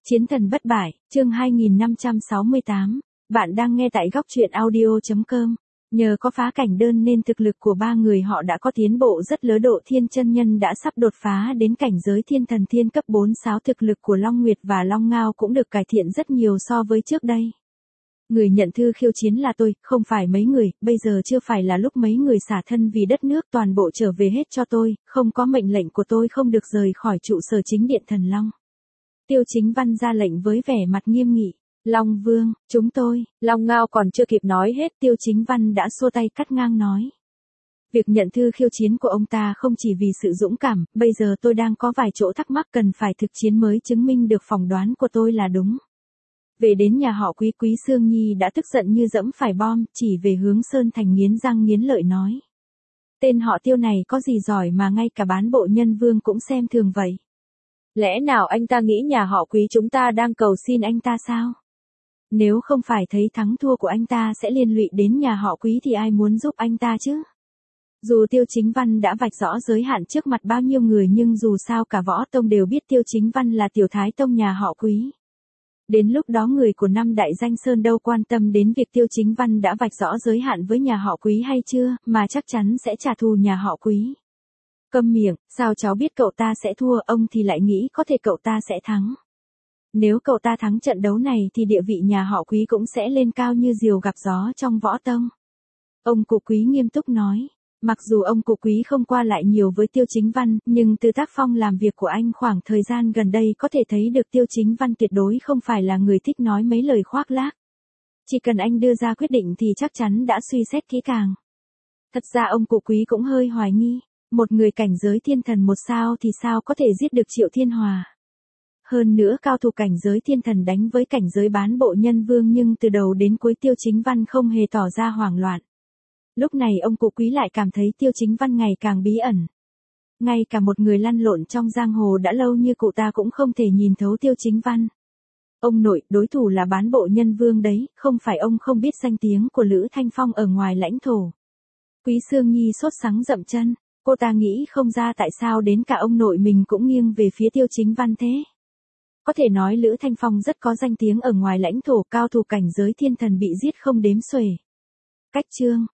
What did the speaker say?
Chiến thần bất bại, chương 2568. Bạn đang nghe tại góc truyện audio.com. Nhờ có phá cảnh đơn nên thực lực của ba người họ đã có tiến bộ rất lớn. Độ Thiên chân nhân đã sắp đột phá đến cảnh giới thiên thần thiên cấp 4-6. Thực lực của Long Nguyệt và Long Ngao cũng được cải thiện rất nhiều so với trước đây. Người nhận thư khiêu chiến là tôi, không phải mấy người, bây giờ chưa phải là lúc mấy người xả thân vì đất nước, toàn bộ trở về hết cho tôi, không có mệnh lệnh của tôi không được rời khỏi trụ sở chính điện Thần Long. Tiêu Chính Văn ra lệnh với vẻ mặt nghiêm nghị. Long Vương, chúng tôi, Long Ngao còn chưa kịp nói hết, Tiêu Chính Văn đã xua tay cắt ngang nói. Việc nhận thư khiêu chiến của ông ta không chỉ vì sự dũng cảm, bây giờ tôi đang có vài chỗ thắc mắc cần phải thực chiến mới chứng minh được phỏng đoán của tôi là đúng. Về đến nhà họ Quý, Quý Sương Nhi đã tức giận như dẫm phải bom, chỉ về hướng Sơn Thành nghiến răng nghiến lợi nói. Tên họ Tiêu này có gì giỏi mà ngay cả bán bộ nhân vương cũng xem thường vậy. Lẽ nào anh ta nghĩ nhà họ Quý chúng ta đang cầu xin anh ta sao? Nếu không phải thấy thắng thua của anh ta sẽ liên lụy đến nhà họ Quý thì ai muốn giúp anh ta chứ? Dù Tiêu Chính Văn đã vạch rõ giới hạn trước mặt bao nhiêu người nhưng dù sao cả võ tông đều biết Tiêu Chính Văn là tiểu thái tông nhà họ Quý. Đến lúc đó người của năm đại danh sơn đâu quan tâm đến việc Tiêu Chính Văn đã vạch rõ giới hạn với nhà họ Quý hay chưa, mà chắc chắn sẽ trả thù nhà họ Quý. Câm miệng, sao cháu biết cậu ta sẽ thua, ông thì lại nghĩ có thể cậu ta sẽ thắng. Nếu cậu ta thắng trận đấu này thì địa vị nhà họ Quý cũng sẽ lên cao như diều gặp gió trong võ tông. Ông cụ Quý nghiêm túc nói. Mặc dù ông cụ Quý không qua lại nhiều với Tiêu Chính Văn, nhưng từ tác phong làm việc của anh khoảng thời gian gần đây có thể thấy được Tiêu Chính Văn tuyệt đối không phải là người thích nói mấy lời khoác lác. Chỉ cần anh đưa ra quyết định thì chắc chắn đã suy xét kỹ càng. Thật ra ông cụ Quý cũng hơi hoài nghi, một người cảnh giới thiên thần 1 sao thì sao có thể giết được Triệu Thiên Hòa. Hơn nữa cao thủ cảnh giới thiên thần đánh với cảnh giới bán bộ nhân vương, nhưng từ đầu đến cuối Tiêu Chính Văn không hề tỏ ra hoảng loạn. Lúc này ông cụ Quý lại cảm thấy Tiêu Chính Văn ngày càng bí ẩn. Ngay cả một người lăn lộn trong giang hồ đã lâu như cụ ta cũng không thể nhìn thấu Tiêu Chính Văn. Ông nội, đối thủ là bán bộ nhân vương đấy, không phải ông không biết danh tiếng của Lữ Thanh Phong ở ngoài lãnh thổ. Quý Sương Nhi sốt sắng dậm chân, cô ta nghĩ không ra tại sao đến cả ông nội mình cũng nghiêng về phía Tiêu Chính Văn thế. Có thể nói Lữ Thanh Phong rất có danh tiếng ở ngoài lãnh thổ, cao thủ cảnh giới thiên thần bị giết không đếm xuể. Cách chương,